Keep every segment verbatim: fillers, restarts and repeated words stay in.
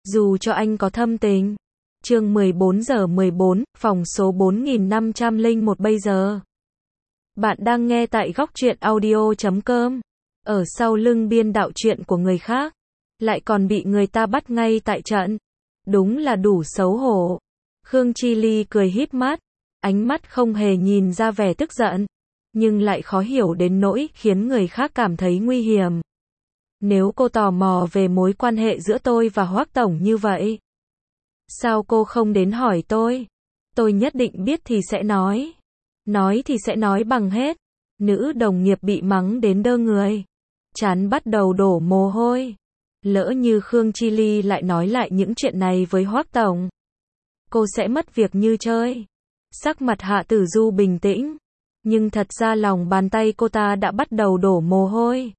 Dù cho anh có thâm tình. Chương mười bốn giờ mười bốn, phòng số bốn nghìn năm trăm lẻ một bây giờ. Bạn đang nghe tại góc truyện audio chấm com. Ở sau lưng biên đạo truyện của người khác, lại còn bị người ta bắt ngay tại trận. Đúng là đủ xấu hổ. Khương Chi Ly cười híp mắt, ánh mắt không hề nhìn ra vẻ tức giận, nhưng lại khó hiểu đến nỗi khiến người khác cảm thấy nguy hiểm. Nếu cô tò mò về mối quan hệ giữa tôi và Hoắc tổng như vậy, sao cô không đến hỏi tôi? Tôi nhất định biết thì sẽ nói. Nói thì sẽ nói bằng hết. Nữ đồng nghiệp bị mắng đến đơ người. Trán bắt đầu đổ mồ hôi. Lỡ như Khương Chi Ly lại nói lại những chuyện này với Hoắc tổng, cô sẽ mất việc như chơi. Sắc mặt Hạ Tử Du bình tĩnh, nhưng thật ra lòng bàn tay cô ta đã bắt đầu đổ mồ hôi.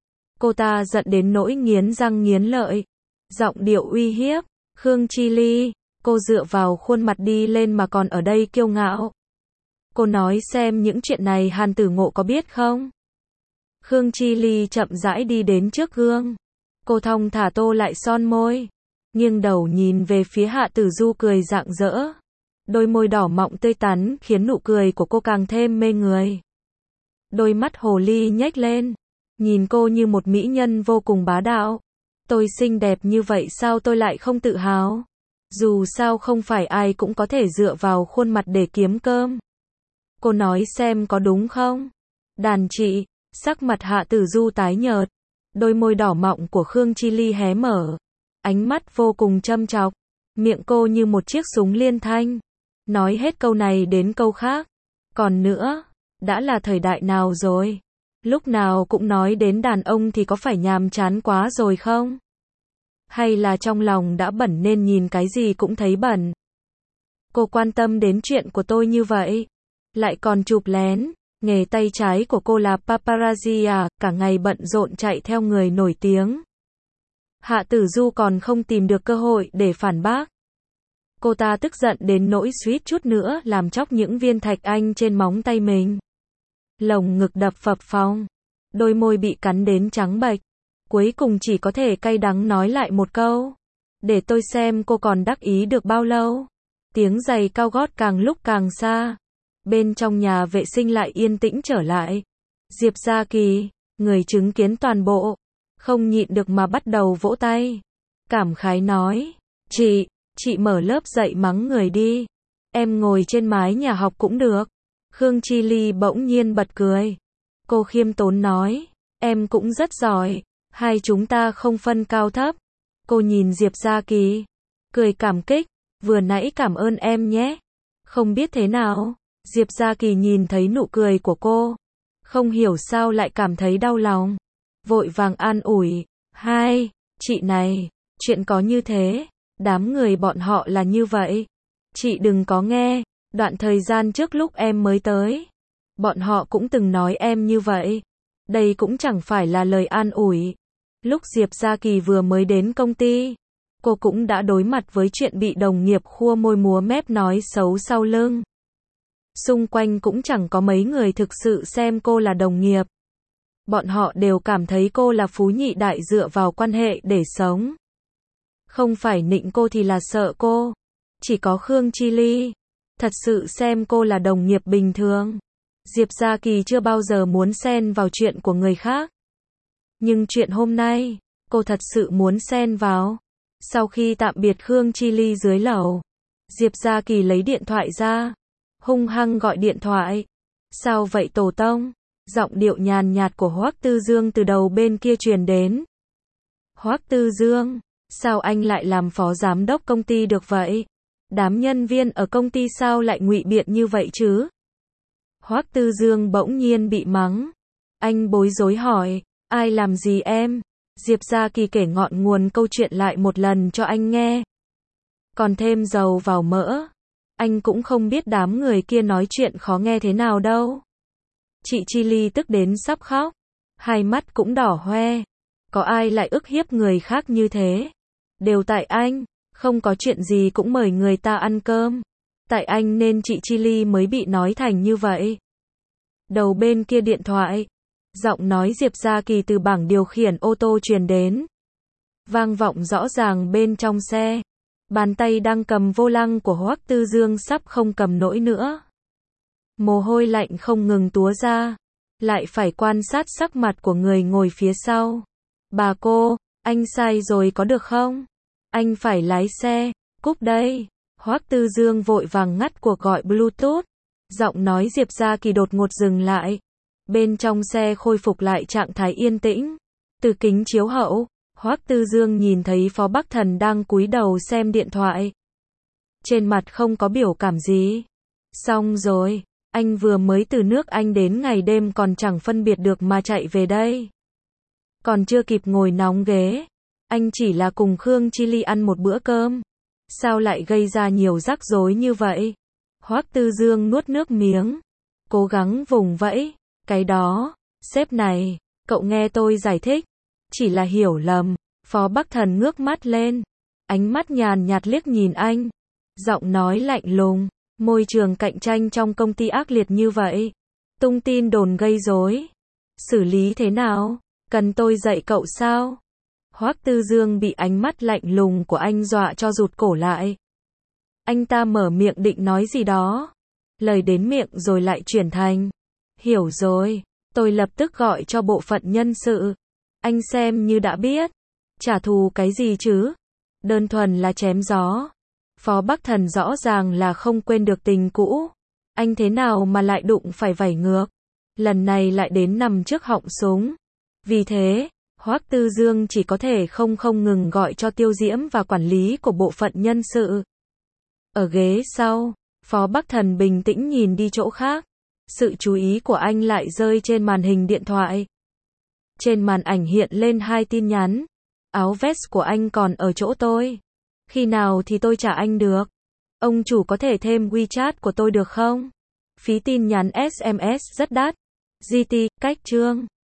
Cô ta giận đến nỗi nghiến răng nghiến lợi, giọng điệu uy hiếp. Khương Chi Ly, cô dựa vào khuôn mặt đi lên mà còn ở đây kiêu ngạo. Cô nói xem những chuyện này Hàn Tử Ngộ có biết không? Khương Chi Ly chậm rãi đi đến trước gương. Cô thong thả tô lại son môi, nghiêng đầu nhìn về phía Hạ Tử Du cười rạng rỡ. Đôi môi đỏ mọng tươi tắn khiến nụ cười của cô càng thêm mê người. Đôi mắt hồ ly nhếch lên, nhìn cô như một mỹ nhân vô cùng bá đạo. Tôi xinh đẹp như vậy sao tôi lại không tự hào? Dù sao không phải ai cũng có thể dựa vào khuôn mặt để kiếm cơm. Cô nói xem có đúng không? Đàn chị, sắc mặt Hạ Tử Du tái nhợt, đôi môi đỏ mọng của Khương Chi Ly hé mở, ánh mắt vô cùng châm chọc, miệng cô như một chiếc súng liên thanh, nói hết câu này đến câu khác. Còn nữa, đã là thời đại nào rồi? Lúc nào cũng nói đến đàn ông thì có phải nhàm chán quá rồi không? Hay là trong lòng đã bẩn nên nhìn cái gì cũng thấy bẩn? Cô quan tâm đến chuyện của tôi như vậy, lại còn chụp lén. Nghề tay trái của cô là paparazzi à, cả ngày bận rộn chạy theo người nổi tiếng. Hạ Tử Du còn không tìm được cơ hội để phản bác. Cô ta tức giận đến nỗi suýt chút nữa làm chóc những viên thạch anh trên móng tay mình. Lồng ngực đập phập phồng, đôi môi bị cắn đến trắng bệch, cuối cùng chỉ có thể cay đắng nói lại một câu. Để tôi xem cô còn đắc ý được bao lâu. Tiếng giày cao gót càng lúc càng xa. Bên trong nhà vệ sinh lại yên tĩnh trở lại. Diệp Gia Kỳ, người chứng kiến toàn bộ, không nhịn được mà bắt đầu vỗ tay. Cảm khái nói, chị, chị mở lớp dạy mắng người đi. Em ngồi trên mái nhà học cũng được. Khương Chi Ly bỗng nhiên bật cười. Cô khiêm tốn nói, em cũng rất giỏi, hai chúng ta không phân cao thấp. Cô nhìn Diệp Gia Kỳ, cười cảm kích, vừa nãy cảm ơn em nhé. Không biết thế nào, Diệp Gia Kỳ nhìn thấy nụ cười của cô, không hiểu sao lại cảm thấy đau lòng. Vội vàng an ủi, hai, chị này, chuyện có như thế, đám người bọn họ là như vậy. Chị đừng có nghe, đoạn thời gian trước lúc em mới tới, bọn họ cũng từng nói em như vậy. Đây cũng chẳng phải là lời an ủi. Lúc Diệp Gia Kỳ vừa mới đến công ty, cô cũng đã đối mặt với chuyện bị đồng nghiệp khua môi múa mép nói xấu sau lưng. Xung quanh cũng chẳng có mấy người thực sự xem cô là đồng nghiệp. Bọn họ đều cảm thấy cô là phú nhị đại dựa vào quan hệ để sống. Không phải nịnh cô thì là sợ cô. Chỉ có Khương Chi Ly thật sự xem cô là đồng nghiệp bình thường. Diệp Gia Kỳ chưa bao giờ muốn xen vào chuyện của người khác. Nhưng chuyện hôm nay, cô thật sự muốn xen vào. Sau khi tạm biệt Khương Chi Ly dưới lầu, Diệp Gia Kỳ lấy điện thoại ra, hung hăng gọi điện thoại. Sao vậy Tổ tông? Giọng điệu nhàn nhạt của Hoắc Tư Dương từ đầu bên kia truyền đến. Hoắc Tư Dương, sao anh lại làm phó giám đốc công ty được vậy? Đám nhân viên ở công ty sao lại ngụy biện như vậy chứ? Hoắc Tư Dương bỗng nhiên bị mắng. Anh bối rối hỏi, ai làm gì em? Diệp Gia Kỳ kể ngọn nguồn câu chuyện lại một lần cho anh nghe. Còn thêm dầu vào mỡ. Anh cũng không biết đám người kia nói chuyện khó nghe thế nào đâu. Chị Chi Ly tức đến sắp khóc, hai mắt cũng đỏ hoe. Có ai lại ức hiếp người khác như thế? Đều tại anh, không có chuyện gì cũng mời người ta ăn cơm. Tại anh nên chị Chi Ly mới bị nói thành như vậy. Đầu bên kia điện thoại, giọng nói Diệp Gia Kỳ từ bảng điều khiển ô tô truyền đến. vang vọng rõ ràng bên trong xe. Bàn tay đang cầm vô lăng của Hoắc Tư Dương sắp không cầm nổi nữa. Mồ hôi lạnh không ngừng túa ra, lại phải quan sát sắc mặt của người ngồi phía sau. Bà cô, anh sai rồi có được không? Anh phải lái xe, cúp đây. Hoắc Tư Dương vội vàng ngắt cuộc gọi Bluetooth. Giọng nói Diệp Gia Kỳ đột ngột dừng lại. Bên trong xe khôi phục lại trạng thái yên tĩnh. Từ kính chiếu hậu, Hoắc Tư Dương nhìn thấy Phó Bắc Thần đang cúi đầu xem điện thoại. Trên mặt không có biểu cảm gì. Xong rồi, anh vừa mới từ nước Anh đến ngày đêm còn chẳng phân biệt được mà chạy về đây. Còn chưa kịp ngồi nóng ghế, anh chỉ là cùng Khương Chi Ly ăn một bữa cơm. Sao lại gây ra nhiều rắc rối như vậy? Hoắc Tư Dương nuốt nước miếng, cố gắng vùng vẫy. Cái đó, sếp này, cậu nghe tôi giải thích. Chỉ là hiểu lầm. Phó Bắc Thần ngước mắt lên, ánh mắt nhàn nhạt liếc nhìn anh. Giọng nói lạnh lùng, môi trường cạnh tranh trong công ty ác liệt như vậy. Tung tin đồn gây rối. Xử lý thế nào? Cần tôi dạy cậu sao? Hoắc Tư Dương bị ánh mắt lạnh lùng của anh dọa cho rụt cổ lại. Anh ta mở miệng định nói gì đó. Lời đến miệng rồi lại chuyển thành. Hiểu rồi, tôi lập tức gọi cho bộ phận nhân sự. Anh xem như đã biết. Trả thù cái gì chứ? Đơn thuần là chém gió. Phó Bắc Thần rõ ràng là không quên được tình cũ. Anh thế nào mà lại đụng phải vảy ngược. Lần này lại đến nằm trước họng súng. Vì thế, Hoắc Tư Dương chỉ có thể không không ngừng gọi cho Tiêu Diễm và quản lý của bộ phận nhân sự. Ở ghế sau, Phó Bắc Thần bình tĩnh nhìn đi chỗ khác. Sự chú ý của anh lại rơi trên màn hình điện thoại. Trên màn ảnh hiện lên hai tin nhắn. Áo vest của anh còn ở chỗ tôi. Khi nào thì tôi trả anh được? Ông chủ có thể thêm WeChat của tôi được không? Phí tin nhắn ét em ét rất đắt. giê tê, cách chương.